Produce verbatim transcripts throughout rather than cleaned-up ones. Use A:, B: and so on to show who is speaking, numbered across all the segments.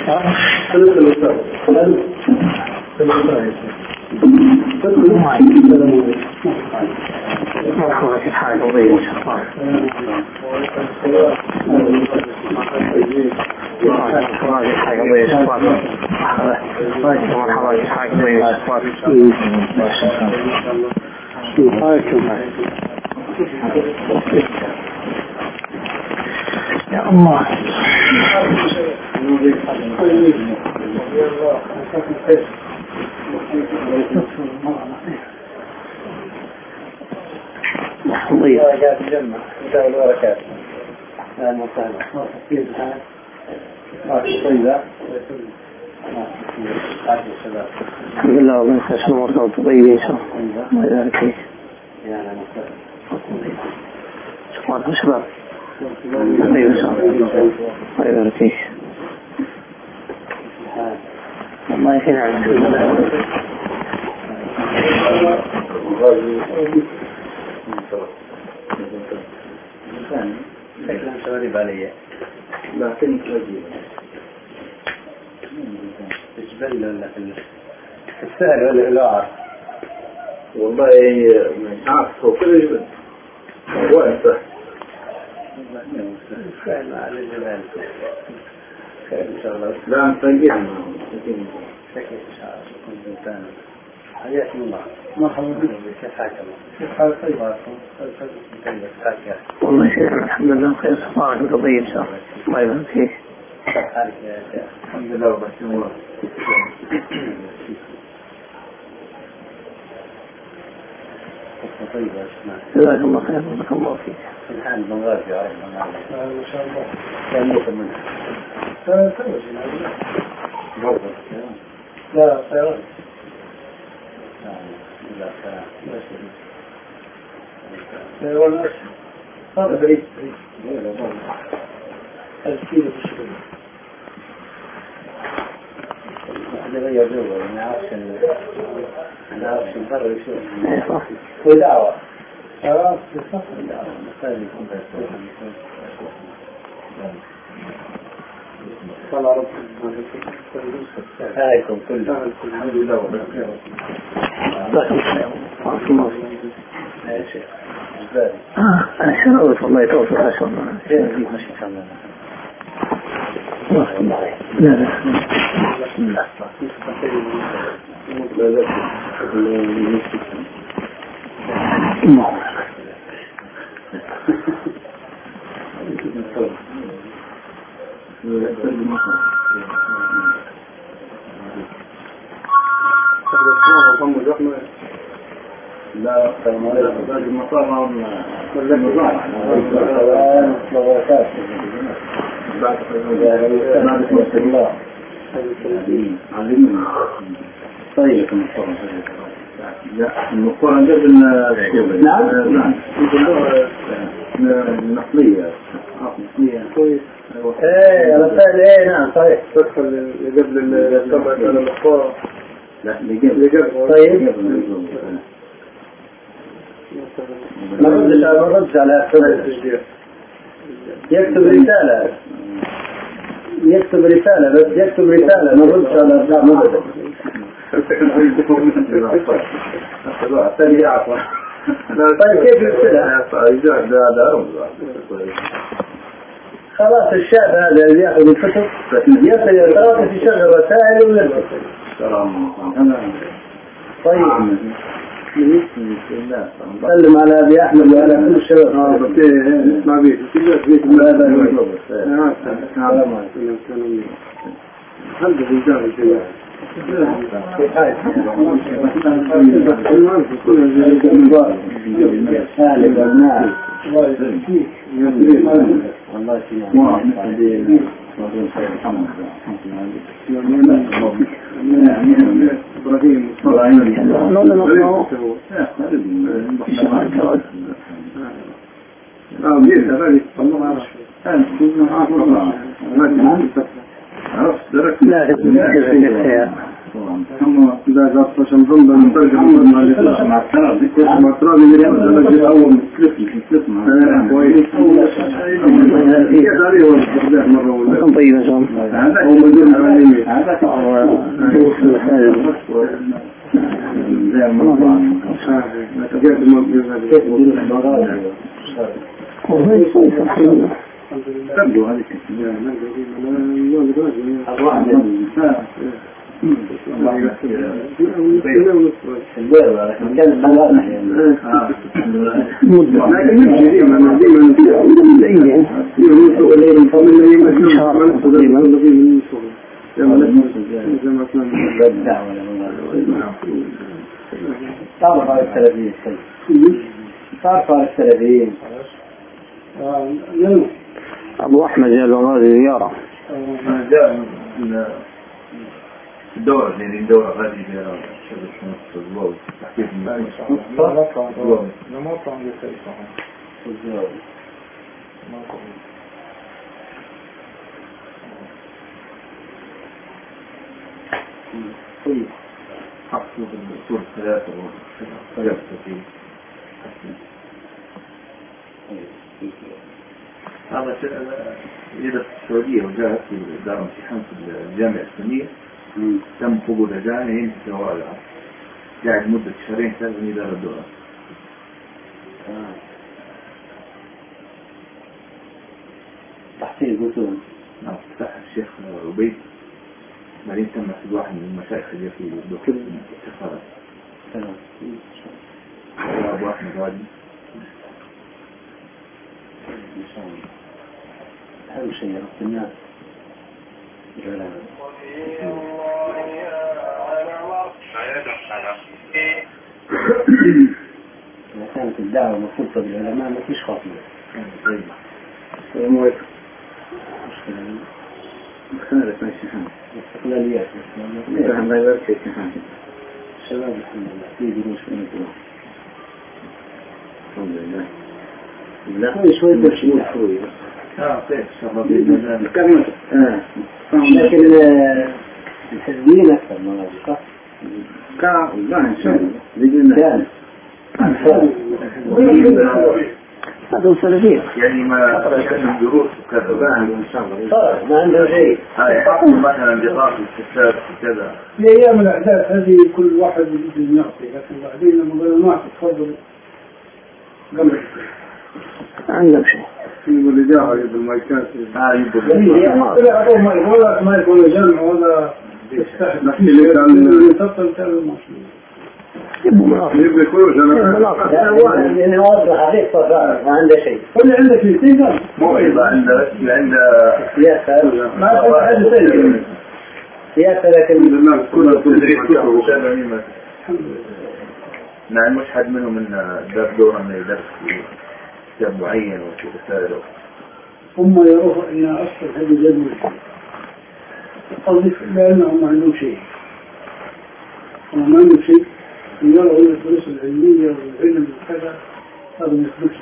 A: مرحبا في حال وضيء إن شاء الله. مرحبا في حال وضيء إن شاء الله. مرحبا في حال وضيء إن شاء الله. يا الله.
B: الله يا جماعة كتاب البركات أهلا وسهلا كيف الحال؟ طيبة
A: الحمد لله والله يسعدك مرحبا طيبين إن شاء الله. الله يبارك فيك.
B: يا أهلا وسهلا
A: شكرا شباب. طيب إن شاء الله. الله يبارك فيك. الله يحين عليك.
B: شكلا شغالي علي لكن رجل تجبل ولا في السهل ولا لا
C: والله مش عارف هو كله يجبل هو أنت
B: سهل على الجبال خير إن شاء الله
C: لا أنت جيد
B: شكل إن شاء الله كنت إنسان حياكم الله مرحبا بك كيف حالك الله كيف حالك طيب
A: والله شيخ الحمد لله خير صباحك وطيب إن شاء الله. الله يبارك فيك.
B: كيف حالك يا شيخ
C: الحمد لله وبارك الله
B: طيب يا شيخ
A: جزاك الله خير بارك الله فيك.
B: الحال بنغازي يا رب
C: ما شاء الله
B: كان يوصل منها
C: لا سوي لا سيران
B: لا
C: سيران هذا بعيد الكيلو في الشغل
B: واحد غير جوه ما يعرفش ما يعرفش يفرق شو
A: اي صح.
B: ودعوة
C: اه صح
B: دعوة مثال يكون بس
C: صلى رب
B: هايكم كلكم
C: الحمد لله وبركاته
A: جزاك الله خير بارك الله فيك.
B: يا شيخ جبالي
A: آه أنا شنو والله يتوفق ما شاء الله.
B: فين فيك مش محمد
A: لا لا بسم الله. الله
C: لا لا المطار طيب المقارنة جدا نعم نقلية نقلية كويس
B: ايه رسائل ايه نعم صحيح
C: تدخل قبل السمع على المقارنة لا لقبل
B: طيب ما ردش ما ردش على التسجيل يكتب رسالة يكتب رسالة بس يكتب رسالة ما ردش على الأرقام أبدا طيب كيف يرسلها؟ خلاص الشاب هذا اللي يأخذ الكتب يصل يتراكم في شغل رسائل ويرسل طيب سلم على أبي أحمد وعلى كل الشباب
C: اسمع بيه الحمد لله
A: لا
B: هم إذا جاءت شمسون بنترجع مع الإخلاص مع التراب مع التراب اللي أنا جيت أول مسلسل مسلسل مع كويس كيف عليه هو استخدام مرة ولا
A: كم طيب يا شام
B: هذا هو مدير معلمي هذا زي الموضوع كيف الموضوع كيف الموضوع
A: والله كويس الحمد لله
B: تبدو هذه صار صار الثلاثين صار صار الثلاثين
A: أبو أحمد جاء له زيارة
C: جاء من الدورة يعني الدورة هذه زيارة شبه شنص الزواج تحكيم من الزواج
D: نمط عن الثالثة
C: الزواج طيب حقصوا بالدكتور الثلاثة وثلاثة فيه هذا إذا في السعودية وجاءت في دار امتحان في الجامعة الإسلامية تم قبول أجانب في سوالع قاعد مدة شهرين ثلاثة من إدارة الدورة.
B: تحصيل بطول.
C: نعم فتح الشيخ عبيد بعدين تم في واحد من المشايخ اللي في الدكتور الاتصالات.
B: تمام.
C: أبو أحمد غادي.
B: إن شاء الله. أهم شيء رب الناس. إذا كانت الدعوة مرتبطة بالعلماء ما فيش خاطر.
C: طيب.
B: السلام عليكم. مشكلة ماشي حال. استقلاليات. لا ما يبقى شيء حال. الشباب الحمد لله في دروس في الدروس. الحمد لله. لا شوي تشوي شوي.
C: آه طيب شرفي.
B: كم؟ آه. لكن الحزبيين أكثر من هذا صح؟ كان لا إن شاء الله. بإذن الله.
A: هذا السلفية
C: يعني ما كان دروس وكذا
B: إن شاء الله. ما عنده شيء.
C: هاي حقوا مثلا دراسة الكتاب وكذا.
E: في أيام الأحداث هذه كل واحد يجب أن يعطي لكن بعدين لما قالوا ما تفضل قبل
A: عندك شيء
B: اللي جاء بالمايكات
C: هاي يبغى
E: لا أعطوه ما ولا ما يكون جمع ولا يستحد
B: نحن اللي كان
E: يتصل كلام ماشي
A: يبقوا مناطق
B: يبقى كل
A: مناطق
B: يعني واضح عليك صار ما عنده شيء
E: كل عندك شيء قال
C: مو إذا عنده عنده
B: سياسة
E: ما يكون عنده شيء
B: سياسة لكن
C: الناس كلها تدريس كتب نعم مش حد منهم من دار دورة من يدرس كتاب معين وكذا
E: هم يروحوا إلى أصل هذه الجنة أضيف لأنهم ما عندهم شيء هم ما عندهم شيء يروا إلى الدروس العلمية والعلم وكذا هذا ما يخدمش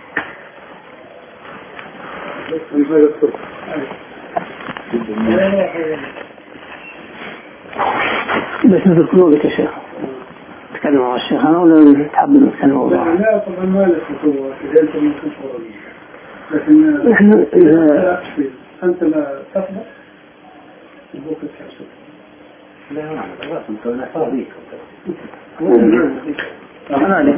A: بس نذكروا لك يا شيخ تكلم مع الشيخ أنا ولا تحب نتكلم مع بعض؟
E: لا طبعا ما لك خطوة إذا أنت من خطوة لكن
A: نحن إذا
E: أنت لا تقدر يبوك تحسب
B: لا لا لا أنت أنا فاضيك
A: أنا عليك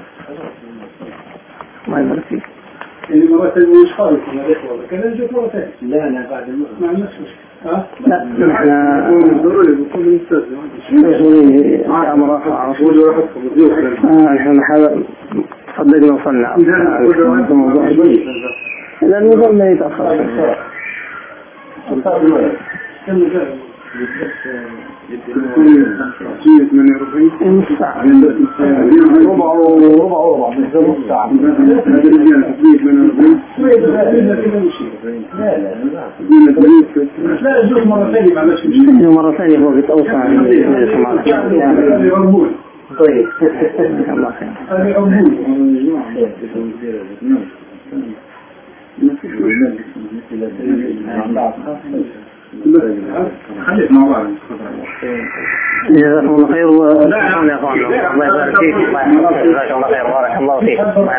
A: ما يبارك فيك
E: يعني مرات مش خالص من الإخوة لكن نجيك مرة ثانية
B: لا لا بعد المرة
E: مع النفس ها؟
A: لا نحن
B: ضروري بكل مستاذ
A: مسؤولين أمر عرفوا نحن حاول صدقنا وصلنا الموضوع إذا الموضوع ما يتأخر
E: كم جاء
B: من ربعين
A: نص ساعة
B: ربع وربع وربع نص ساعة من ربعين لا لا لا
E: لا يجوز مرة ثانية مع نفس الشيء
A: مرة ثانية هو بيتأوسع
E: هذه عربون
B: طيب
A: الله خير
E: هذه عربون
B: خليك مع بعض.
A: جزاكم الله خير وشكرا يا اخوان الله يبارك فيك جزاكم الله خير بارك الله فيك الله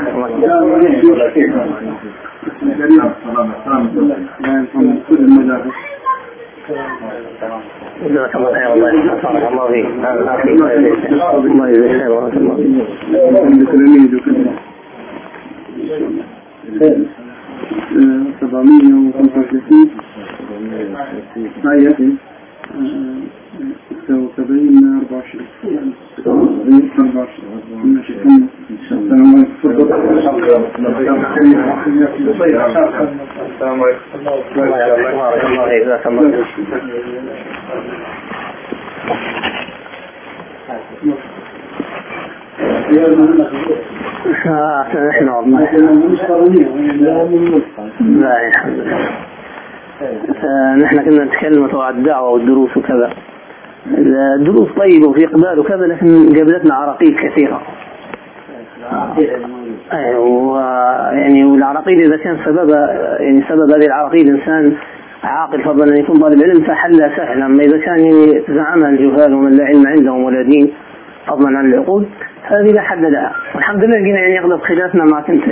A: يحفظك
B: كل المدارس
A: جزاك الله خير الله يحفظك بارك الله فيك الله يجزيك خير بارك الله فيك
B: سبعمية وخمسة وثلاثين هاي ستة وسبعين أربعة وعشرين أربعة وعشرين ماشي كم السلام عليكم
C: السلام عليكم
A: بارك الله فيك جزاك الله نحن والله لا الحمد لله نحن كنا نتكلم عن الدعوة والدروس وكذا الدروس طيبة وفي إقبال وكذا لكن قابلتنا عراقيل كثيرة يعني والعراقيل إذا كان سبب يعني سبب هذه العراقيل إنسان عاقل فضلا أن يكون طالب علم فحلها سهلا. أما إذا كان يعني زعمها الجهال ومن لا علم عندهم ولا دين فضلا عن العقول هذه لا حد لها. والحمد لله لقينا يعني يغلب خلافنا معك انت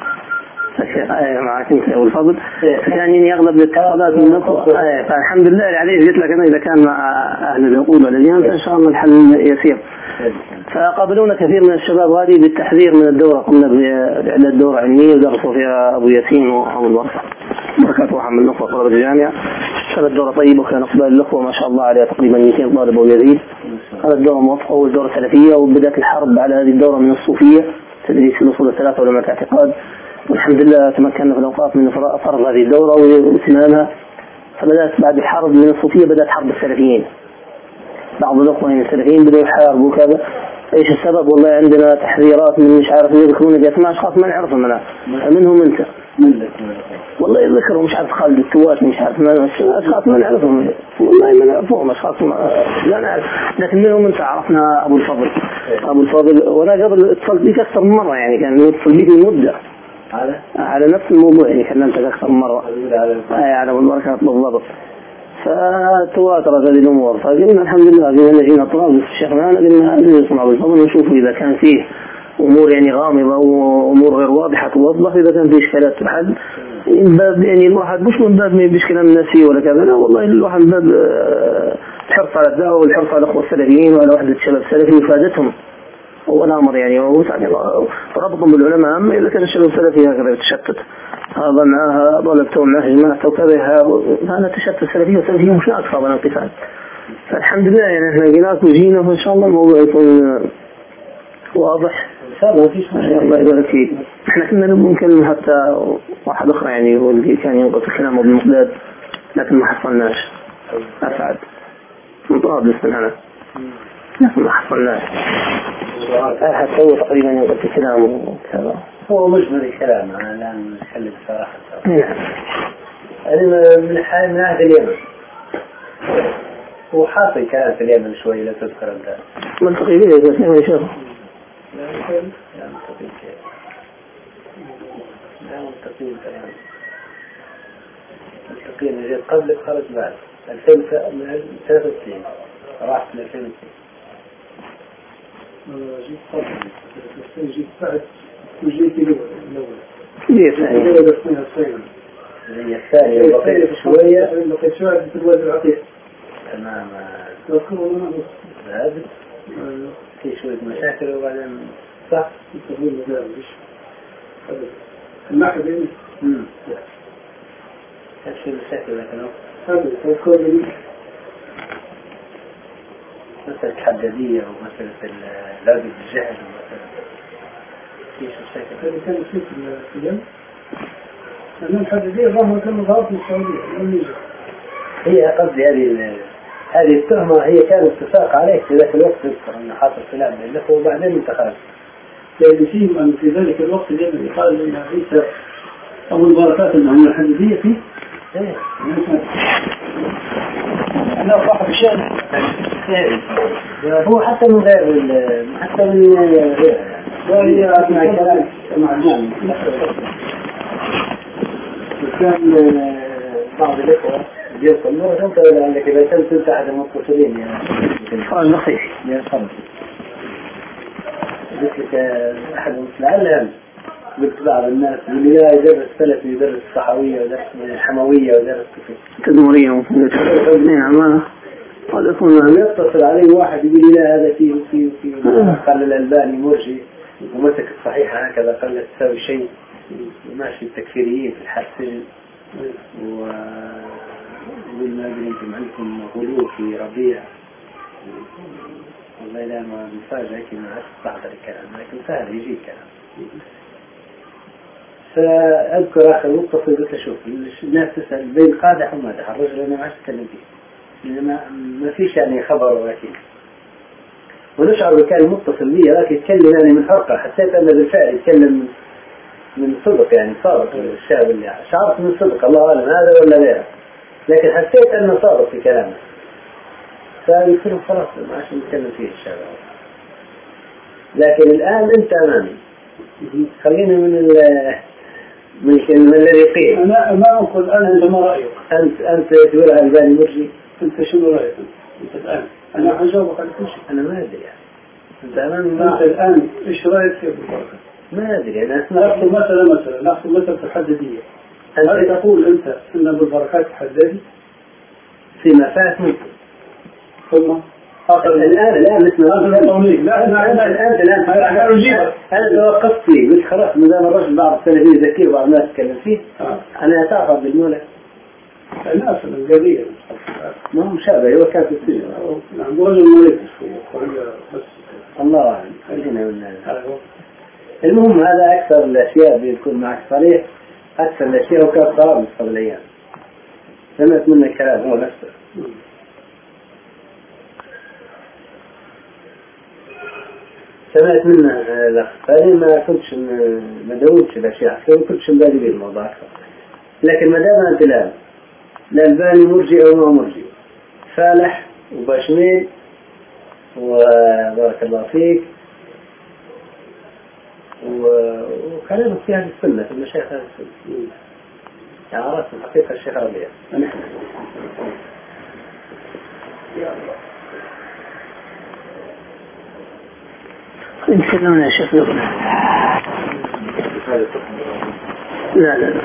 A: معك انت والفضل كان يعني يغلب الاتصالات من نفسه فالحمد لله عليه قلت لك أنا إذا كان مع أهل العقول والديانة إن شاء الله الحل يسير. فقابلونا كثير من الشباب هذه بالتحذير من الدورة قمنا بإعداد دورة علمية ودرسوا فيها أبو ياسين وأبو الوفا بركات وحمد النخوة طلبة الجامعة. كانت دورة طيبة وكان إقبال الأخوة ما شاء الله عليها تقريبا مئتين طالب ويزيد. هذا الدورة موفقة والدورة سلفية وبدأت الحرب على هذه الدورة من الصوفية تدريس الأصول الثلاثة ولمات اعتقاد والحمد لله تمكنا في الأوقات من فرض هذه الدورة وإتمامها. فبدأت بعد الحرب من الصوفية بدأت حرب السلفيين. بعض الأخوة من السلفيين بدأوا يحاربوا كذا. إيش السبب؟ والله عندنا تحذيرات من مش عارف يذكرون بأسماء أشخاص ما نعرفهم منها منهم أنت والله يذكروا مش عارف خالد التوات مش عارف ما أشخاص ما نعرفهم والله ما نعرفهم أشخاص ما لا نعرف لكن منهم أنت عرفنا أبو الفضل أبو الفضل وأنا قبل اتصلت بك أكثر من مرة يعني كان يتصل بك من مدة على على نفس الموضوع يعني كلمتك أكثر من مرة على البركات بالضبط. فتواترت هذه الأمور فقلنا الحمد لله قلنا نجينا طلاب الشيخ معنا قلنا نسمع بالفضل ونشوف إذا كان فيه أمور يعني غامضة وأمور غير واضحة توضح إذا كان فيه إشكالات تحل من باب يعني الواحد مش من باب ما يبيش كلام ناسي ولا كذا لا والله الواحد من باب الحرص على الدعوة والحرص على الأخوة السلفيين وعلى وحدة الشباب السلفي وفادتهم هو الأمر يعني وربطهم بالعلماء. أما إذا كان الشباب السلفي هكذا يتشتت هذا معها ضلبته معه جماعته وكذا هذا تشتت السلفية والسلفية مش أكثر من انقسام. فالحمد لله يعني احنا جيناك وجينا فإن شاء الله الموضوع يكون واضح إن شاء الله. فيش مشكلة الله يبارك فيك. احنا كنا نبغى نكلم حتى واحد أخرى يعني هو اللي كان ينقص كلامه بالمقداد لكن ما حصلناش. أسعد مطابس من هنا لكن ما حصلناش. حتى هو تقريبا ينقص كلامه كذا
B: هو مجمل الكلام أنا الآن نتكلم بصراحة أنا من حال من عهد اليمن هو حاصل كلام في اليمن شوي لا تذكر الآن
A: منطقي بيه بس ما يشوف
B: لا منطقي لا منطقي الكلام منطقي نجد قبل خرج بعد ألفين ثلاثة وستين راح في ألفين
E: جيت قبل جيت بعد وجيت الأول
A: ليه ثاني
B: هي الثانية بقيت شوية
E: بقيت شوية في الواد العقيق
B: تمام
E: تذكروا لنا
B: هذا في شوية مشاكل وبعدين صح
E: تقول مدام ليش النحو بيني
B: امم ايش المشاكل لكنه
E: هذا تذكر لي
B: مسألة الحدادية ومسألة لابد الجهل ومسألة ايش المشاكل
E: هذا كان في اليوم أن الحدادية الرغم كان مضاف من السعودية
B: هي قصدي هذه هذه التهمة هي كانت اتفاق عليه في ذاك الوقت تذكر أنه حاصل خلاف بين الأخوة وبعدين انتخب
E: لأن فيهم أن في ذلك الوقت الذي قال إن عيسى أبو البركات أنه الحدادية فيه
B: ايه
E: أنا صاحب الشأن
B: هو حتى من غير حتى من غير
E: وهي أثناء كلام مع الجامعة وكان
B: بعض الإخوة يقول مرة أنت ولا عندك إذا كنت أنت أحد المتصلين يعني
A: سؤال نصيح
B: يا خمس قلت لك أحد المتصلين لعل قلت بعض الناس اللي لا يدرس سلفي يدرس الصحوية ويدرس الحموية ويدرس
A: تدمرية نعم قد يكون
B: يتصل عليه واحد يقول لي لا هذا فيه فيه فيه قال الألباني مرجي ومسك الصحيحة هكذا قال لا تساوي شيء ماشي التكفيريين في الحد سجن وقلنا أنتم عندكم غلو في ربيع والله لا ما مفاجأة لكن ما أستحضر الكلام لكن سهل يجي الكلام. فأذكر آخر متصل قلت له شوف الناس تسأل بين قادح ومادح الرجل أنا ما عادش أتكلم فيه ما, ما فيش يعني خبر ولكن ونشعر بكان متصل بي لكن يتكلم يعني من حرقة حسيت أنه بالفعل يتكلم من صدق يعني صادق الشاب اللي شعرت من صدق الله أعلم هذا ولا غيره لكن حسيت أنه صادق في كلامه فقلت له خلاص ما عادش نتكلم فيه الشاب لكن الآن أنت أمامي خلينا من من من الذي قيل.
E: أنا ما أقول أنا ما رأيك.
B: أنت أنت تقول على الباني مرجي.
E: أنت شنو رأيك؟ أنت الآن. أنا أجاوبك على كل شيء.
B: أنا ما أدري يعني. أنت أمامي
E: ما. أنت الآن إيش رأيك في بالبركة؟
B: ما أدري أنا أسمع.
E: نأخذ مثلا مثلا نأخذ مثلا في الحددية. هل تقول أنت إن بالبركات حددي؟
B: فيما فات ممكن.
E: ثم.
B: الآن الآن نسمع
E: الآن لا
B: أنا الآن الآن أنا أجيبك أنا توقفت فيه قلت خلاص ما دام الرجل بعض السلفيين ذكي وبعض الناس يتكلم فيه أنا أتعرف بالمولى
E: الناس القضية
B: ما هو مشابه هو كان في السجن
E: نعم رجل مريض بس
B: الله أعلم خلينا من هذا المهم هذا أكثر الأشياء بيكون معك صريح أكثر الأشياء وكان قرار من قبل أيام سمعت منه الكلام هو نفسه سمعت منه الأخ فأنا ما كنتش ما داودش الأشياء ما كنتش مبالي بالموضوع أكثر لكن ما دام أنت الآن الألباني مرجي أو ما مرجي فالح وبشميل وبارك الله فيك وكلامك في هذه السنة في المشايخ هذه السنة يعني عرفت الحقيقة الشيخ ربيع نحن يا الله
A: نتكلمنا يا شيخ لقنا لا لا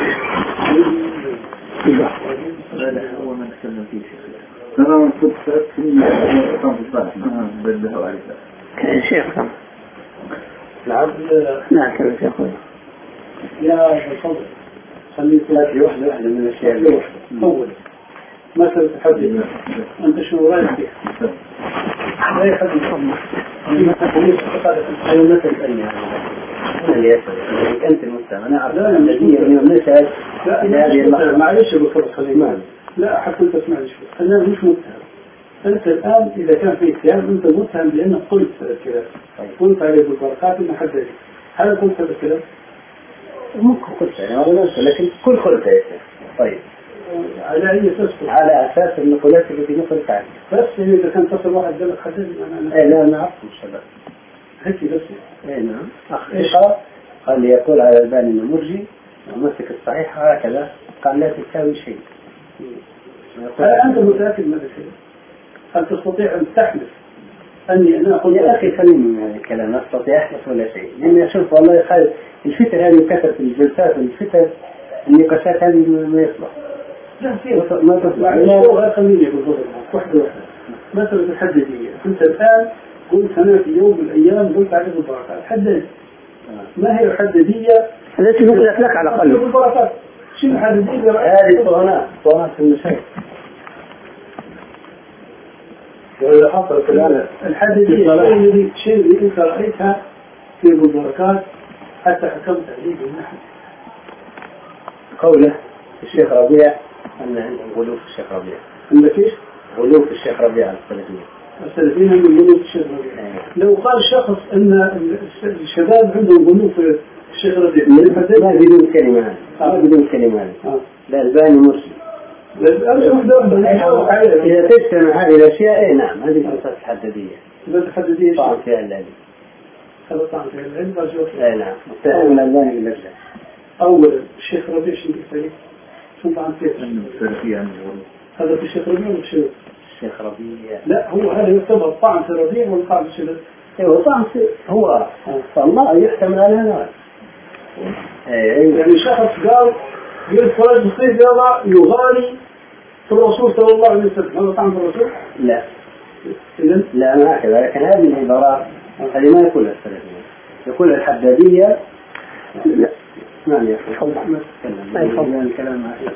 A: لا
C: هذا هو ما نتكلم فيه شيخ أنا من صدفة كان في الصالح بالله عليك
A: كان شيخ كم
E: نعم
A: لا كان شيخ
E: يا فضل خليك
B: لك واحدة واحدة من الأشياء
E: أول مثل تحدث أنت شو رأيك فيها لا يحدث
B: أنا ما تسألني أنا اللي أسأل أنت المستمع أنا أعرف الذي اليوم نسأل إلى هذه اللحظة
E: معلش يا بكر خليل لا حتى أنت تسمعني شوي أنا مش متهم أنت الآن إذا كان في اتهام أنت متهم لأنك قلت الكلام قلت عليه بالبركات إنه حدث هل قلت هذا الكلام؟
B: ممكن قلت يعني ولا ننسى لكن كل قلت يا شيخ طيب
E: على أي أساس؟
B: على أساس النقولات التي نقلت عنها
E: بس إذا كان تصل واحد قال لك حدث أنا
B: إيه لا أنا عرفت مش هذا
E: هيك بس
B: إيه نعم أخ إيش قال لي يقول على الباني إنه مرجي ومسك الصحيح هكذا قال لا تساوي شيء
E: هل أنت متأكد من هذا الشيء؟ هل تستطيع أن تحلف أني أنا أقول
B: يا أخي خليني من هذا الكلام لا أستطيع أحلف ولا شيء لأني أشوف والله خالد الفتر هذه كثرة الجلسات والفتر النقاشات هذه ما يصلح
E: لا في ما تصلح لا خليني أقول واحدة واحدة مثلا الحددية أنت الآن قلت أنا في يوم من الأيام قلت عليه بالبركات حدد ما هي الحددية
A: التي نقلت لك على الأقل
E: بالبركات شنو الحددية
B: هذه طغنات طغنات في المشاكل
E: وإذا حصلت الآن الحددية الذي الشيء اللي أنت رأيتها في بالبركات حتى حكمت عليه بالنحو
B: قوله الشيخ ربيع أن عندهم غلو في الشيخ ربيع
E: عندك إيش؟
B: غلو في الشيخ ربيع السلفيين
E: السلفيين عندهم غلو في الشيخ ربيع لو قال شخص أن الشباب عندهم غلو في الشيخ ربيع
B: ما بدون كلمة ما بدون كلمة لا الباني مرسل إذا تجتمع هذه الأشياء إيه نعم هذه الأساس الحددية
E: بس الحددية
B: طعن فيها العلم
E: هذا طعن فيها العلم بس
B: إيه نعم مستهل من الباني بالأجل
E: أولا الشيخ ربيع شو قلت لي شو عن كيف
C: السلفية
E: هذا في الشيخ ربيع ولا الشيخ
B: الشيخ ربيع؟
E: لا هو هذا يعتبر طعن في ربيع والقاعد في الشيخ.
B: ايوه طعن هو فالله يحتمل على هذا.
E: يعني شخص قال يقول فلان مصيب يلا يغالي في الرسول صلى الله عليه وسلم، هذا طعن في الرسول؟
B: لا
E: إذن
B: لا ما هكذا، لكن هذه العبارات هذه ما يقولها السلفيين، يقول الحدادية. لا اسمعني يا أخي حب أحمد تكلم الكلام معك.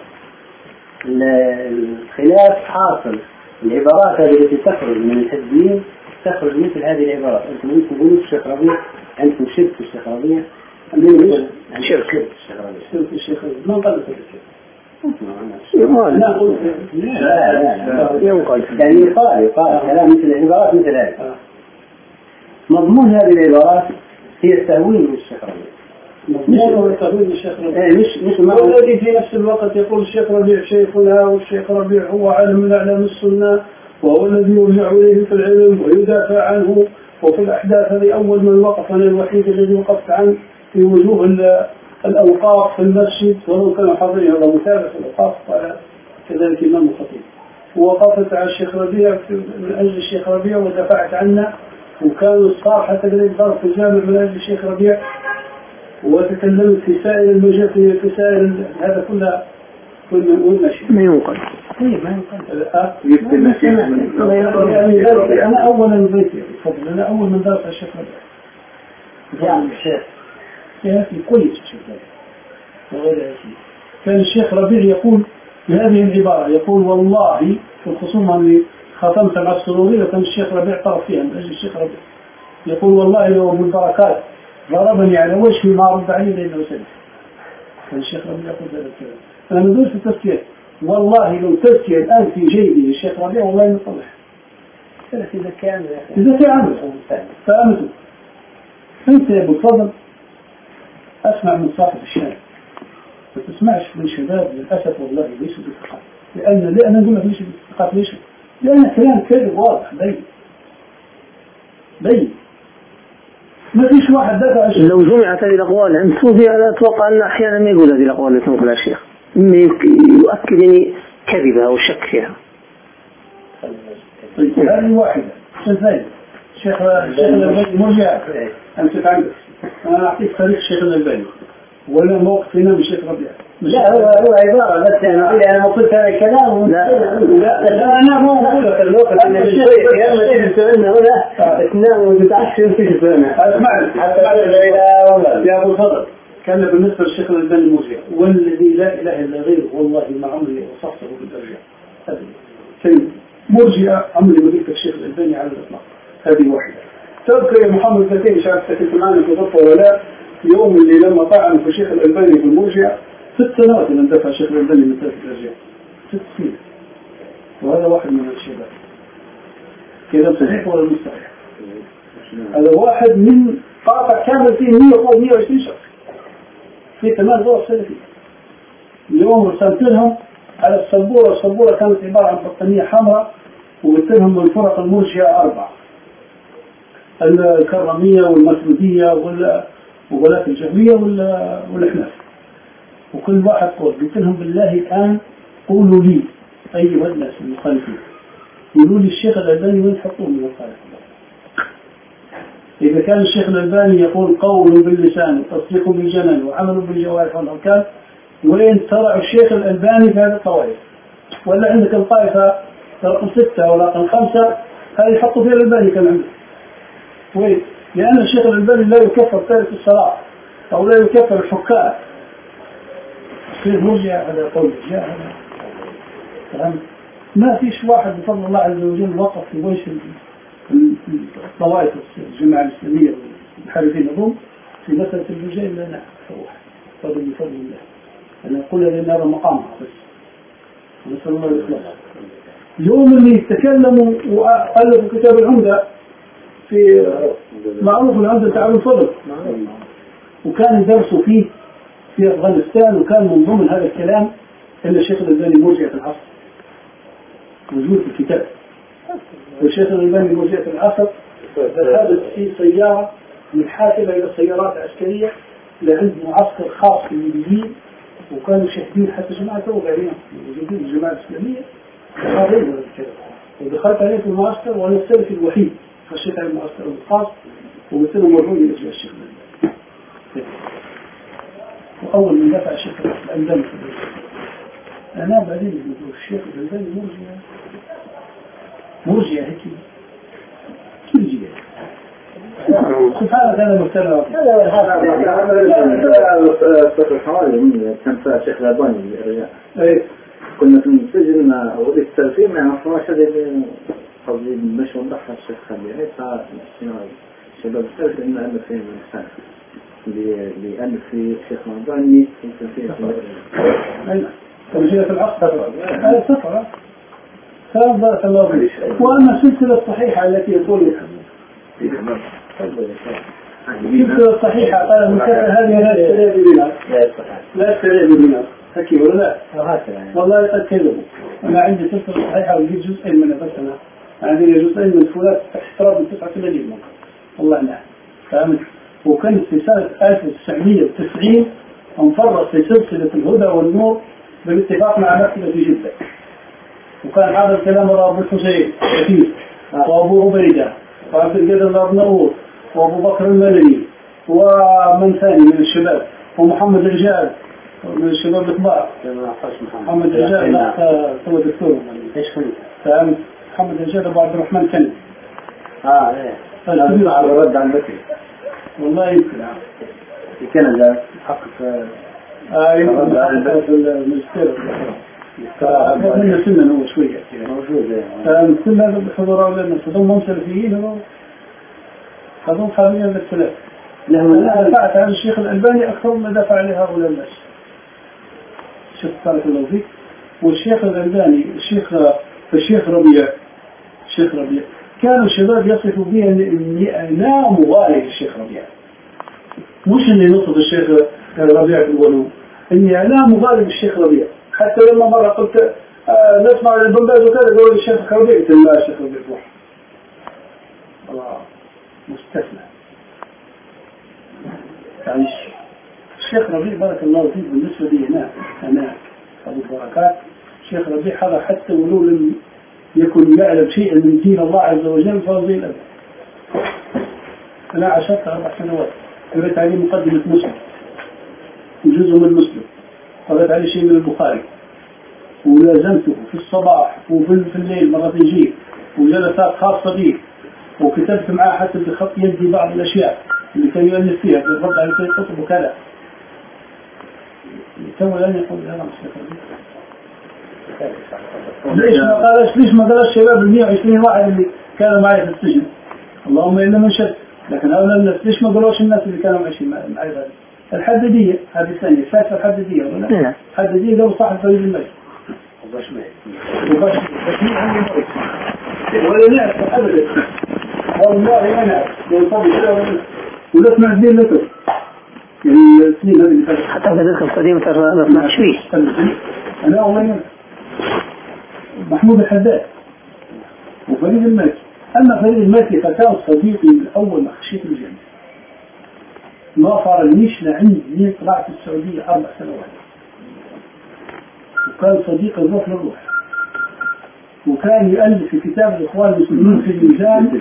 B: الخلاف حاصل، العبارات هذه التي تخرج من الحزبيين تخرج مثل هذه العبارات. أنتم ممكن تقولوا في الشيخ ربيع عندكم شرك في الشيخ ربيع،
E: شرك
B: في الشيخ ربيع،
E: شرك في الشيخ ربيع ما قال لك
B: لا لا
E: قلت
B: لا لا ينقل يعني يقال يقال كلام مثل العبارات مثل هذه. مضمون هذه العبارات هي التأويل من الشيخ ربيع.
E: مضمون هو التأويل من الشيخ ربيع.
B: مش مش
E: هو الذي في نفس الوقت يقول الشيخ ربيع شيخنا، والشيخ ربيع هو عالم من أعلام السنة، وهو الذي يرجع إليه في العلم ويدافع عنه. وفي الأحداث هذه أول من وقف، أنا الوحيد الذي وقفت عنه في وجوه الأوقاف في المسجد، ولو كان حاضرين هذا متابع في الأوقاف قال كذلك الإمام الخطيب. ووقفت على الشيخ ربيع من أجل الشيخ ربيع ودفعت عنه، وكان الصار حتى قريب ضرب في الجامع من أجل الشيخ ربيع، وتكلمت في سائر المجال في سائر هذا كله كل شيء
A: ما ينقل.
E: طيب ما ينقل. يعني أنا أولا بيتي تفضل، أنا أول من درس الشيخ ربيع
B: يعني الشيخ
E: يا أخي كويس الشيخ ربيع. كان الشيخ ربيع يقول بهذه العبارة، يقول والله في الخصومة اللي ختمت مع السرورية وكان الشيخ ربيع طرف فيها من أجل الشيخ ربيع، يقول والله لو ابن البركات ضربني على وجهي ما رد عليه لأنه سلف. كان الشيخ ربيع يقول هذا الكلام. أنا ندور في التزكية، والله لو تزكية الآن في جيبي الشيخ ربيع والله نطلع.
B: إذا كان
E: إذا كان فهمتوا أنت يا أبو الفضل أسمع من صاحب الشارع، ما تسمعش من شباب للأسف والله ليسوا بالثقافة. لأن لأن نقول لك ليش بالثقافة؟ ليش؟ لأن كلام كذب واضح بين بين ما فيش واحد دافع الشيخ.
A: لو جمعت هذه الأقوال عند صوفي أنا أتوقع أن أحيانا ما يقول هذه الأقوال اللي تنقلها الشيخ، يؤكد يعني كذبها أو شك فيها.
E: طيب هذه واحدة. الثاني الشيخ الشيخ الألباني مرجع أمسك عندك، أنا أعطيك تاريخ الشيخ الألباني ولا موقف هنا من الشيخ ربيع.
B: لا هو هو عبارة بس أنا أنا قلت هذا الكلام.
E: لا لا أنا مو أقول لك الوقت اللي الشيخ
B: يا أما تيجي تسألنا هنا تنام وتتعشى في السنة.
E: اسمعني اسمعني يا أبو الفضل. كان بالنسبة للشيخ الألباني مرجع، والذي لا إله إلا غيره والله ما عمري وصفته بالإرجاع هذا شيء مرجع عمري ما قلت الشيخ الألباني على الإطلاق. هذه واحدة. تذكر يا محمد فتين مش عارف كنت معنا في غرفة ولا لا، يوم اللي لما طعنوا في الشيخ الألباني في المرجع ست سنوات اللي اندفع الشيخ الألباني من ثلاث الأرجاع ست سنين، وهذا واحد من الشباب. كذا صحيح ولا مش صحيح؟ هذا واحد من قاطع كامل فيه مية أو مية وعشرين شخص في كمان دور سلفي. اليوم رسلت لهم على السبورة، السبورة كانت عبارة عن بطانية حمراء وقلت لهم من فرق المرجع أربعة، الكرمية والمسعودية وغلاة الجهمية والأحناف، وكل واحد قول قلت لهم بالله الآن قولوا لي أيها الناس المخالفين، قولوا لي الشيخ الألباني وين تحطوه من الخالف؟ إذا كان الشيخ الألباني يقول قول باللسان وتصديق بالجنان وعمل بالجوارح والأركان، وين ترى الشيخ الألباني في هذه الطوائف؟ ولا عندك الطائفة رقم ستة ولا رقم خمسة هذه يحطوا فيها الألباني كان عندك وين؟ لأن الشيخ الألباني لا يكفر تارك الصلاة أو لا يكفر الحكام. يصير مرجع هذا قول جاء هذا فهم؟ ما فيش واحد بفضل الله عز وجل وقف في وجه الطوائف الجماعة الإسلامية والحاربين الروم في مسألة الرجال إلا أنا فضل بفضل الله. أنا أقول لأن هذا مقامها بس نسأل الله الإخلاص. يوم اللي تكلموا وألفوا كتاب العمدة في معروف العمدة تعالوا الفضل، وكان درسوا فيه في أفغانستان، وكان من ضمن هذا الكلام إن الشيخ الألباني مرجع في العصر موجود في الكتاب. والشيخ الألباني مرجع في العصر ذهبت في سيارة من حافلة إلى سيارات عسكرية لعند معسكر خاص بالليبيين وكانوا شاهدين حتى جماعة وغيرهم موجودين الجماعة الإسلامية حاضرين كذا. ودخلت عليه في الماستر وأنا السلفي الوحيد خشيت على الماستر الخاص وقلت له مروني لأجل الشيخ وأول من دفع الشيخ الأندلس أنا بعدين يقول الشيخ الأندلس مرجع مرجع هيك كل جيل سبحانك أنا مبتلى
B: هذا الصف الحوالي من كان فيها الشيخ الألباني الرجال كنا في السجن وليس التلفين ما يعرفناش هذه قضية مش ونضحى الشيخ خليل فشباب السلف إن ألف فيه من السنة اللي ألف في الشيخ الألباني في التلفين
E: تمشيها في العقد هذه سفرة سلام بارك الله فيك. وأما السلسلة الصحيحة التي يقول لك السلسلة الصحيحة قال مثلا هذه لا تشتري ببنار لا تشتري ببنار هكي ولا لا والله قد كذبوا. أنا عندي سلسلة صحيحة وجيت جزئين من بس أنا عندي جزئين من فلات احتراب من تسعة وثمانين والله نعم فهمت. وكنت في سنة ألف وتسعمئة وتسعين انفرط في سلسلة الهدى والنور بالاتفاق مع مكتبة في جدة. وكان هذا الكلام أبو الحسين كثير وأبو عبيدة وعبد القادر الأرناؤوط وأبو بكر المدني ومن ثاني من الشباب ومحمد رجال من الشباب الكبار محمد رجال لا هو دكتور ايش فهمت محمد رجال أبو عبد الرحمن كن
B: اه ايه الكبير على الرد عن بكري
E: والله يمكن
B: في كندا حقق
E: اه يمكن في الماجستير فمن سنة هو شوية
B: موجود
E: كل هذا بحضور أولادنا هذول ممسلفيين هذول هذول خارجين من الثلاث. أنا دفعت عن الشيخ الألباني أكثر ما دفع عليه هؤلاء الناس. الشيخ بارك الله فيك. والشيخ الألباني الشيخ الشيخ ربيع الشيخ ربيع كانوا الشباب يصفوا به أني أنا مغالي الشيخ ربيع مش أني نصف الشيخ ربيع في الغلو أني أنا مغالي الشيخ ربيع. حتى لما مرة قلت آه نسمع البنباز وكذا قالوا الشيخ ربيع قلت لا الشيخ ربيع روح الله مستثنى. يعني الشيخ ربيع بارك الله فيه بالنسبة لي هنا أنا أبو البركات الشيخ ربيع هذا حتى ولو لم يكن يعلم شيئا من دين الله عز وجل فهو زي الأب. أنا عشرت أربع سنوات قرأت عليه مقدمة مسلم وجزء من مسلم قرأت عليه شيء من البخاري ولازمته في الصباح وفي الليل مرة يجي وجلسات خاصة به وكتبت معاه حتى بخط يدي بعض الأشياء اللي كان يؤلف فيها بالرد على كل كتب وكذا. تو لن يقول هذا مش ليش ما قالش ليش ما قالش الشباب المئة وعشرين واحد اللي كانوا معي في السجن اللهم إلا من شد. لكن هؤلاء الناس ليش ما قالوش الناس اللي كانوا عايشين معي هذا الحددية هذه الثانية الفاتحة الحددية ولا الحددية قالوا صاحب فريد المجد وباش ما وباش ولا نعرف أبدا والله ما نعرف ينطبق ولا سمعت بيه لكم يعني السنين هذه اللي فاتت
A: حتى في ذلك القديم ترى ما سمعش فيه.
E: أنا أولا محمود الحداد وفريد الماكي. أما فريد الماكي فكان صديقي من أول ما خشيت الجنة ما فرنيش لعندي طلعت السعودية أربع سنوات وكان صديق الروح للروح وكان يؤلف في كتاب الإخوان المسلمين في الميزان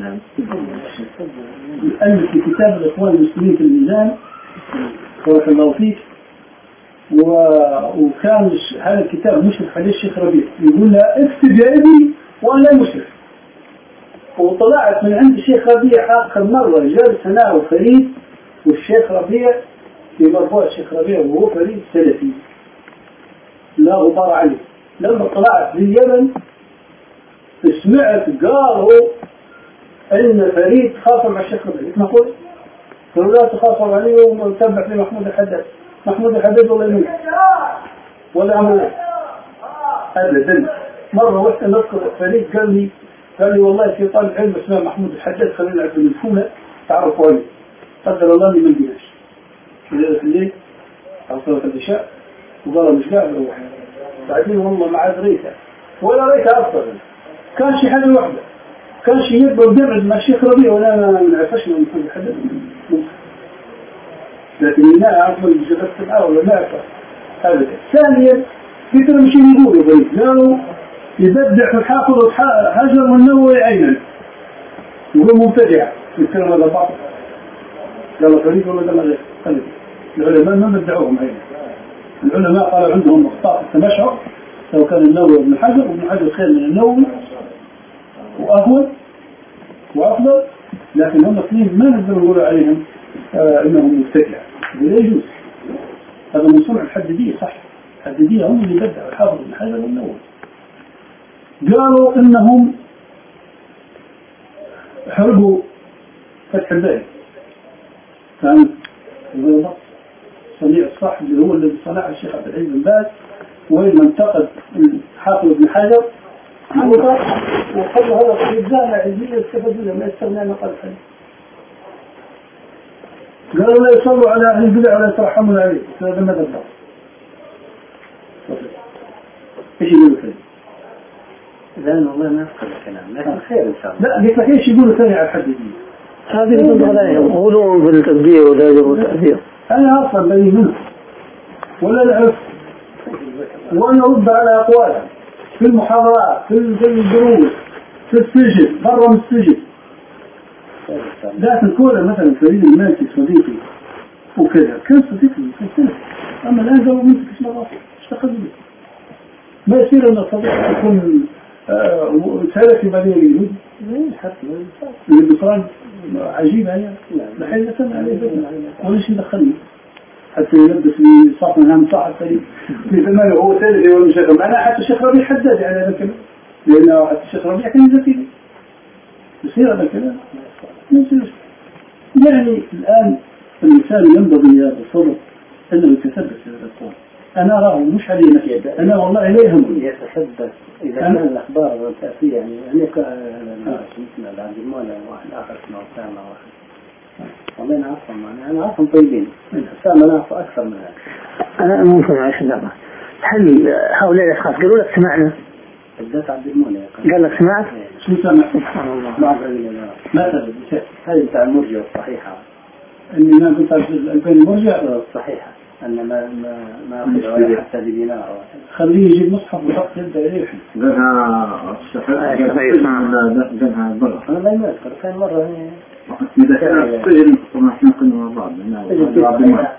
E: يؤلف في كتاب الإخوان المسلمين في الميزان بارك الله فيك. وكان هذا الكتاب مشرف عليه الشيخ ربيع يقول له اكتب يا ابني وأنا مشرف. وطلعت من عند الشيخ ربيع آخر مرة جالس أنا وفريد والشيخ ربيع في مرفوع الشيخ ربيع وهو فريد سلفي لا غبار عليه. لما طلعت لليمن سمعت قالوا ان فريد خاصم مع الشيخ ربيع ما قلت قالوا لا تخاصم عليه ومتبع في محمود الحداد. محمود الحداد والله يمين ولا عمل ابدا. مرة واحدة نذكر فريد قال لي قال لي والله في طالب علم اسمه محمود الحداد خلينا نلعب بالفولة تعرفوا عليه قدر الله اني ما نجيش في الليل على صلاة العشاء وقال مش قاعد اروح بعدين والله ما عاد ريته ولا ريته افضل كان شي حاجه واحده كان شي يبقى يقعد مع الشيخ ربيع ولا ما نعرفش من كل حد لكن لا اعرف من جلست معاه ولا ما اعرف هذا. ثانيا قلت لهم شيء يقولوا بريد قالوا يبدع في الحافظ حجر والنووي عينا يقول مبتدع يتكلم هذا بعض قالوا فريد ولا قال غير خليك العلماء ما بدعوهم عينا. العلماء قالوا عندهم اخطاء التمشعر لو كان النووي ابن حجر وابن حجر خير من النووي وأهون وأفضل، لكن هم اثنين ما نقدر نقول عليهم آه إنهم مبتدع ولا يجوز. هذا من صنع الحديدية صح، الحديدية هم اللي بدعوا الحافظ ابن حجر والنووي. قالوا إنهم حرقوا فتح الباري فهمت؟ صنيع الصح اللي هو الذي صنع الشيخ عبد العزيز بن باز وين انتقد الحافظ ابن حجر عنه طاقة وقبل هذا في الجامعة العلمية استفدوا ما يستغنى عن قلب حديث. قالوا لا يصلوا على أهل البدع ولا يترحمون عليه. هذا ماذا الضغط؟ ايش يقولوا ثاني؟
B: لا والله ما أفقد الكلام لكن خير إن شاء الله.
E: لا قلت لك ايش يقولوا ثاني على الحديثين؟
A: هذه النظرة يقولون في التدبير والهجر والتأثير.
E: أنا أصلا بني منه ولا نعرف ونرد على أقوالهم في المحاضرات في الدروس في السجن برا من السجن. لكن كولا مثلا فريد المالكي صديقي وكذا كان صديقي في السنة، أما الآن قالوا منك اسم الله اشتغل به. ما يصير أن الصديق يكون سلفي بعدين اليهود البصران عجيب عليه بحيث نسمع عليه بدنا ولا شيء دخلني حتى يلبس لي صاف من هم صاحب فريق في زمانه هو سلفي ولا مش أنا حتى الشيخ ربيع حداد على هذا الكلام لأنه حتى الشيخ ربيع كان يزكي يصير هذا الكلام ما يصير. يعني الآن الإنسان ينبغي هذا الصبر أنه يتثبت في هذا القول. أنا أراه مش علينا كذا أنا والله لا يهمني
B: يتثبت إذا كان الأخبار والتأثير يعني هناك مثل العبد المولى واحد آخر اسمه أسامة واحد والله أنا أعرفهم أنا أعرفهم طيبين أسامة أنا أعرف أكثر من هذا.
A: أنا ممكن عايش دابا هل هؤلاء الأشخاص قالوا لك سمعنا؟
B: بالذات عبد المولى
A: قال لك سمعت؟
E: شو سمع؟
A: سبحان الله.
B: ما أعرف إلا ما تدري هذه بتاع المرجع الصحيحة
E: إني ما قلت البين المرجع
B: الصحيحة أن ما ما ما أخذ ولا حتى ببناء
E: خليه يجيب مصحف وحط يبدأ يريح.
C: قالها الشفاء قالها برا.
B: أنا لا ما أذكر كان مرة يعني.
C: إذا كان السجن طبعا إحنا كنا مع بعض هنا.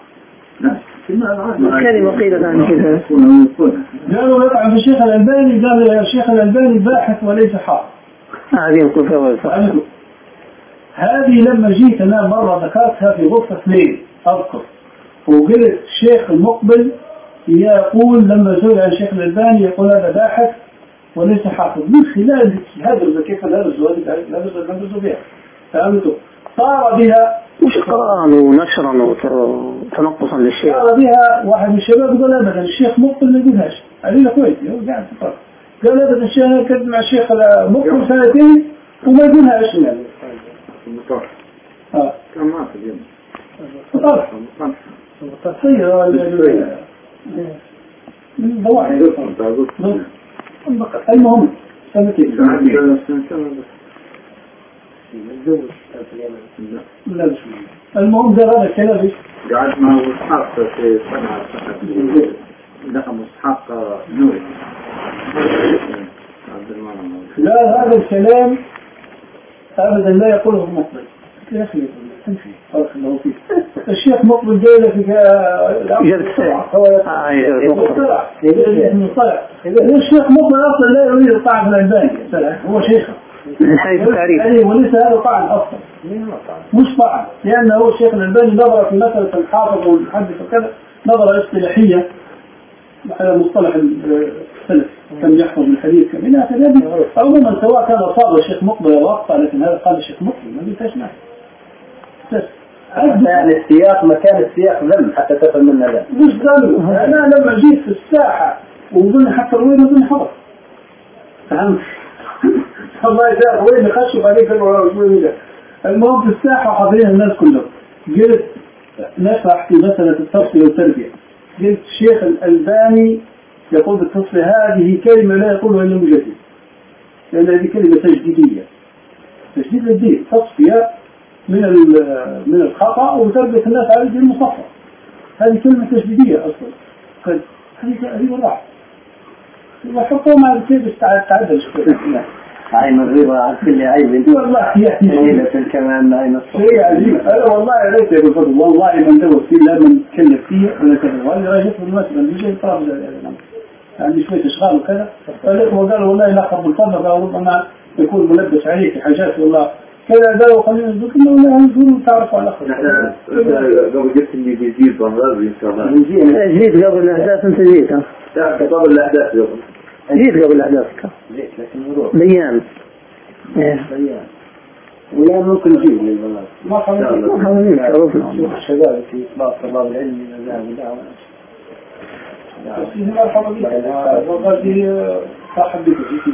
C: لا
A: كلمة قيلت عن كذا.
E: قالوا يطعن في الشيخ الألباني قال يا الشيخ الألباني باحث وليس حافظ.
A: هذه نقول فيها
E: هذه لما جيت أنا مرة ذكرتها في غرفة اثنين أذكر وقلت الشيخ المقبل يقول لما سئل عن الشيخ الألباني يقول هذا باحث وليس حافظ من خلال هذا كيف درسوا هذه درسوا بها فهمتوا صار بها
A: مش قراءة ونشرا وتنقصا للشيخ
E: صار بها واحد من الشباب قال أبدا الشيخ مقبل ما يقولهاش علينا كويس هو قاعد تقرأ قال أبدا الشيخ كنت مع الشيخ مقبل سنتين وما يقولهاش يعني
C: اه كان ما في اليوم
E: طرح طيب من ضواحي المهم سنتين المهم ده هذا الكلام
C: قاعد مع إسحاق في صنعاء دخل إسحاق نوري
E: لا هذا الكلام أبدا لا يقوله مقبل يا أخي تمشي بارك الله فيك الشيخ مقبل جاي في هو يطلع يطلع الشيخ مقبل أصلا لا يريد الطعن في الألباني هو شيخه
A: من حيث التعريف
E: وليس هذا طعن أصلا مش طعن لأنه هو الشيخ الألباني نظر في مسألة الحافظ والمحدث وكذا نظرة اصطلاحية على مصطلح السلف كم يحفظ من الحديث كم إلى آخره عموما سواء كان أصاب الشيخ مقبل أو أخطأ لكن هذا قال الشيخ مقبل ما بيتاش معه بس
B: يعني السياق مكان السياق ذم حتى تفهم منه ذم
E: مش ذم أنا لما جيت في الساحة وظن حتى الوين وظن حفظ فهمت الله يسأل وين يخشوا عليك المهم في الساحة وحاضرين الناس كلهم قلت نشرح في مسألة التصفية والتربية قلت الشيخ الألباني يقول بالتصفية هذه كلمة لا يقولها إلا مجدد لأن هذه كلمة تجديدية تجديد للدين تصفية من من الخطأ وتربية الناس على الدين المصفى هذه كلمة تجديدية أصلا قد هذه هذه والله وحطوا ما بتصير تعدل شوي
B: عين الرضا عن كل عيب
E: والله يعني
B: ليلة كمان عين الصبر
E: شيء عجيب. أنا والله عليك يا بالفضل والله من دوت فيه لا من كلف فيه ولا كذا ولا رأيت بالمسألة مش طاب عندي شوية إشغال وكذا فالإخوة قالوا والله لا خب الفضل قالوا ربما يكون ملبس عليك حاجات والله كذا قالوا خلينا نقول كنا ولا نقول تعرفوا على الأخر.
C: نحن قبل قلت إني بيزيد بنغاز إن شاء الله.
A: جيت قبل الأحداث أنت جيت ها؟
C: لا قبل الأحداث قبل.
A: جيت قبل الأحداث.
B: جيت لكن نروح.
A: بيان.
B: إيه. بيان. ولا ممكن نجيب من والله.
E: ما خلينا.
A: ما خلينا نشوفنا.
B: شوف الشباب في إطلاق طلاب العلم والإعلام والدعوة.
E: بس هي مرحبا بك. والله صاحب بك فيش.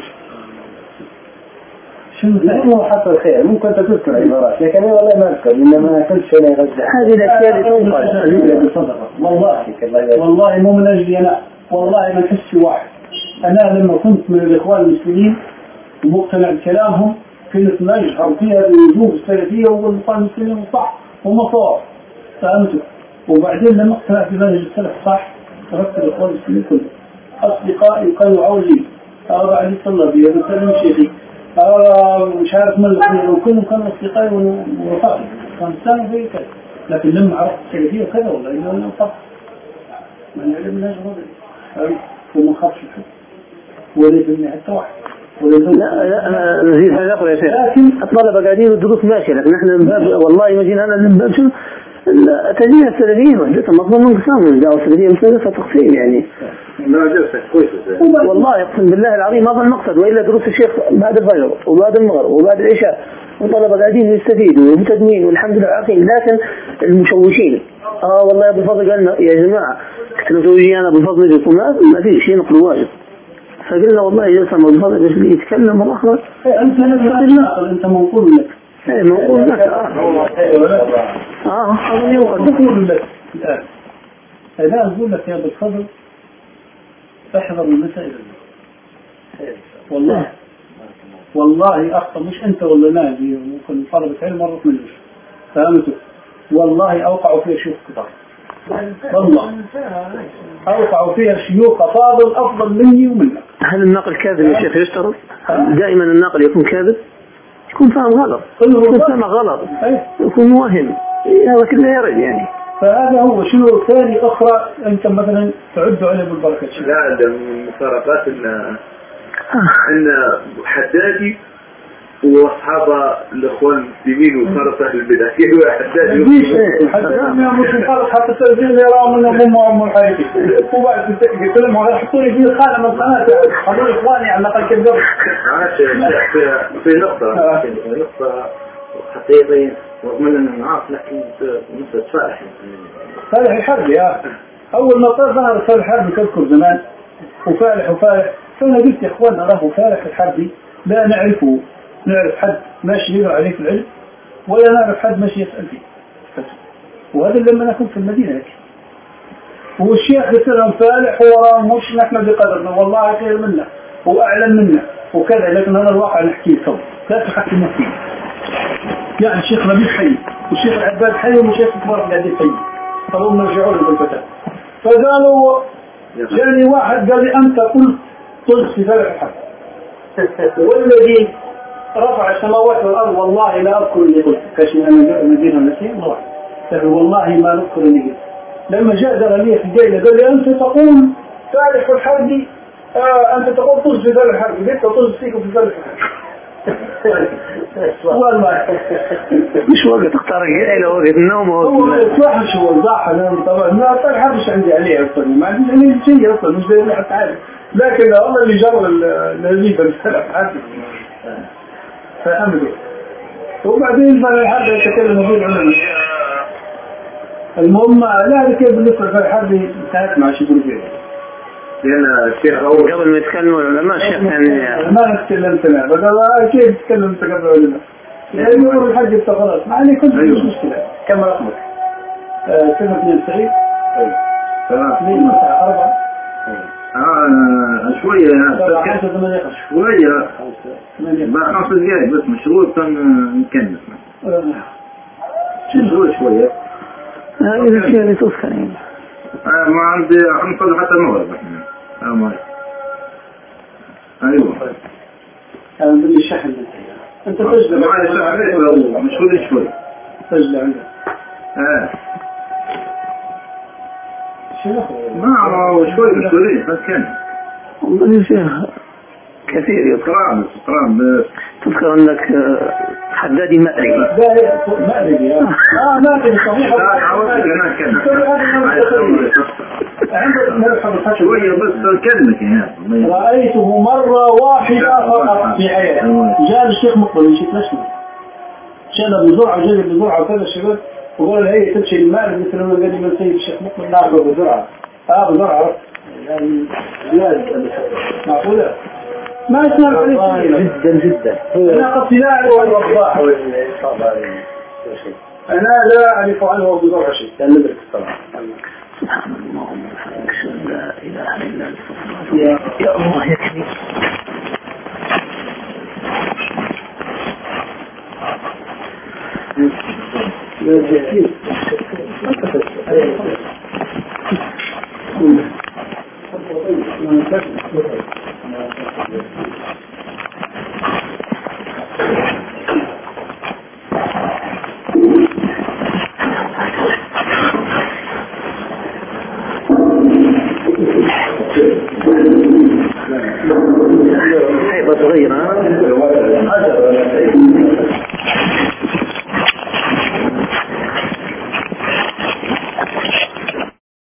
B: شنو هو حصل خير ممكن تذكر عبارات لكن أنا والله ما أذكر إنما كل شيء لا يغزع
A: هذه الأشياء اللي تنقل
B: والله
E: والله مو من أجلي أنا والله ما أحس واحد أنا لما كنت من الإخوان المسلمين ومقتنع بكلامهم كنت نجحر فيها بوجوب السلفية والإخوان المسلمين صح ومصار فهمتوا وبعدين لما اقتنعت بمنهج السلف صح تركت الإخوان المسلمين كلهم أصدقائي وكانوا عولي أرى علي الطلبي ومسلم شيخي أرى مش عارف من الخير وكلهم كانوا أصدقائي ورفاقي كان سامي في كذا لكن لما عرفت السلفية وكذا والله إنه أنا صح من علم الناس رضي وما خافش الحب ولا يبني حتى واحد
A: لا لا نزيد هذا أخرى يا شيخ لكن الطلبة قاعدين والدروس ماشية لكن احنا من باب والله ما جينا أنا من باب شو التدين السلفيين وحدتها مطلوب من قسام الدعوة السلفية مش نجسة تقسيم يعني
C: ما جلسة كويسة
A: والله يقسم بالله العظيم ما ظن مقصد وإلا دروس الشيخ بعد الفجر وبعد المغرب وبعد العشاء والطلبة قاعدين يستفيدوا ومتدمين والحمد لله عاقين لكن المشوشين اه والله أبو الفضل قالنا يا جماعة كنت نسوي أنا أبو الفضل يقول ما في شيء نقل واجب فقلنا والله جلسة أبو الفضل اللي يتكلم الأخر
E: أنت نقل أنت منقول لك
A: ايه منقول لك اه اه هذا
E: يقول لك الآن الآن أقول لك يا أبو الفضل احذر المسائل والله والله أخطأ مش أنت ولا نادي ممكن طلبة علم مرة منه فهمته والله أوقعوا فيها شيوخ كتار والله أوقعوا فيها شيوخ فاضل أفضل مني ومنك.
A: هل الناقل كاذب يا شيخ يشترط؟ دائما الناقل يكون كاذب يكون فاهم غلط يكون سمع غلط يكون موهم هذا كله يرد يعني
E: فهذا هو شنو ثاني أخرى أنت مثلا تعد عليه بالبركة
C: لا ده من مفارقات إن إن حدادي وأصحاب الإخوان المسلمين وفرقة البدع كيف هو حدادي
E: حدادي مش مفارق حتى التلفزيون يراهم إنه هم هم الحقيقي وبعد يتكلموا على حطوني في الخانة من القناة خلوني إخواني على الأقل كذب
C: في نقطة نقطة حقيقية رغم أننا نعرف لكن مثل صالح
E: صالح الحربي يا أول ما طار ظهر صالح الحربي تذكر زمان وفالح وفالح فأنا قلت يا إخوان أراه فالح الحربي لا نعرفه نعرف حد ماشي يقرأ عليه في العلم ولا نعرف حد ماشي يسأل فيه وهذا لما نكون في المدينة هيك والشيخ بسلم فالح وراه مش نحن بقدرنا والله خير منا وأعلم منا وكذا لكن هذا الواقع نحكيه سوا لا تحكي فيه يعني الشيخ ربيع حي والشيخ العباد حي والشيخ كبار قاعدين حي فهم نرجعوا له بالفتاة فقالوا جاني واحد قال لي أنت قلت قلت في فالح الحق والذي رفع السماوات والأرض والله لا أذكر اللي قلت كاشي أنا مدينة نسيء الله قال والله ما نذكر اللي قلت لما جاء زرمية في الجيلة قال لي أنت تقول فالح الحربي آه أنت تقول طز في فالح الحربي قلت طز فيكم في فالح الحربي والله
A: مش وقت اختار الجيلة وقت النوم
E: هو صح شو الضاحة أنا طبعا ما فالح مش عندي عليه أصلا ما عندي عليه شيء أصلا مش زي اللي حتعرف لكن الله اللي جرى النزيب الفلح حد فأمره وبعدين فالح الحرب يتكلم فيه العلماء المهم لا كيف بالنسبة لفالح الحرب انتهت مع شيء فيه
C: لأن الشيخ أول
A: قبل ما يتكلموا العلماء الشيخ يعني
E: ما نتكلمت أنا بقى كيف تتكلم أنت قبل العلماء يعني يقول الحج أنت خلاص ما عليك كنت مش مشكلة
B: كم رقمك؟
E: سنة اثنين وتسعين
B: تمام
E: اثنين وتسعة أربعة
C: آه شوية شوية بقى خمس دقايق بس مشروع كان نكمل مشروع شوية
A: هذه الأشياء اللي تذكر يعني
C: آه ما عندي نصلي حتى المغرب احنا. آه ما أيوة.
E: أنا بدي شحن أنت تجد
C: معي شحن مش كل شوي.
E: تجد عندك.
C: آه. ما هو شوي مسؤولين بس كان.
A: والله يا شيخ كثير يذكر.
C: سطران سطران بس.
A: تذكر أنك حدادي مأري.
E: مأري آه مأري صحيح.
C: لا عاوزك أنا كلمة. شوية بس كلمة هنا.
E: رأيته مرة واحدة فقط في حياتي. جاء الشيخ مقبل مشيت لشنا. شال بزرعة جاب بزرعة وكذا الشباب وقال هي تمشي المال مثل ما قال لي من سيد الشيخ مقبل نعرفه بزرعة. آه بزرعة يعني زيادة معقولة. ما يسمع عليه
B: جدا جدا.
E: أنا قد لا أعرف عن الرباح أنا لا أعرف عنه بزرعة شيء لأن ندرك الصلاة.
A: سبحان الله وبحمدك أشهد أن لا إله إلا أنت يا الله يكفي. حيبة صغيرة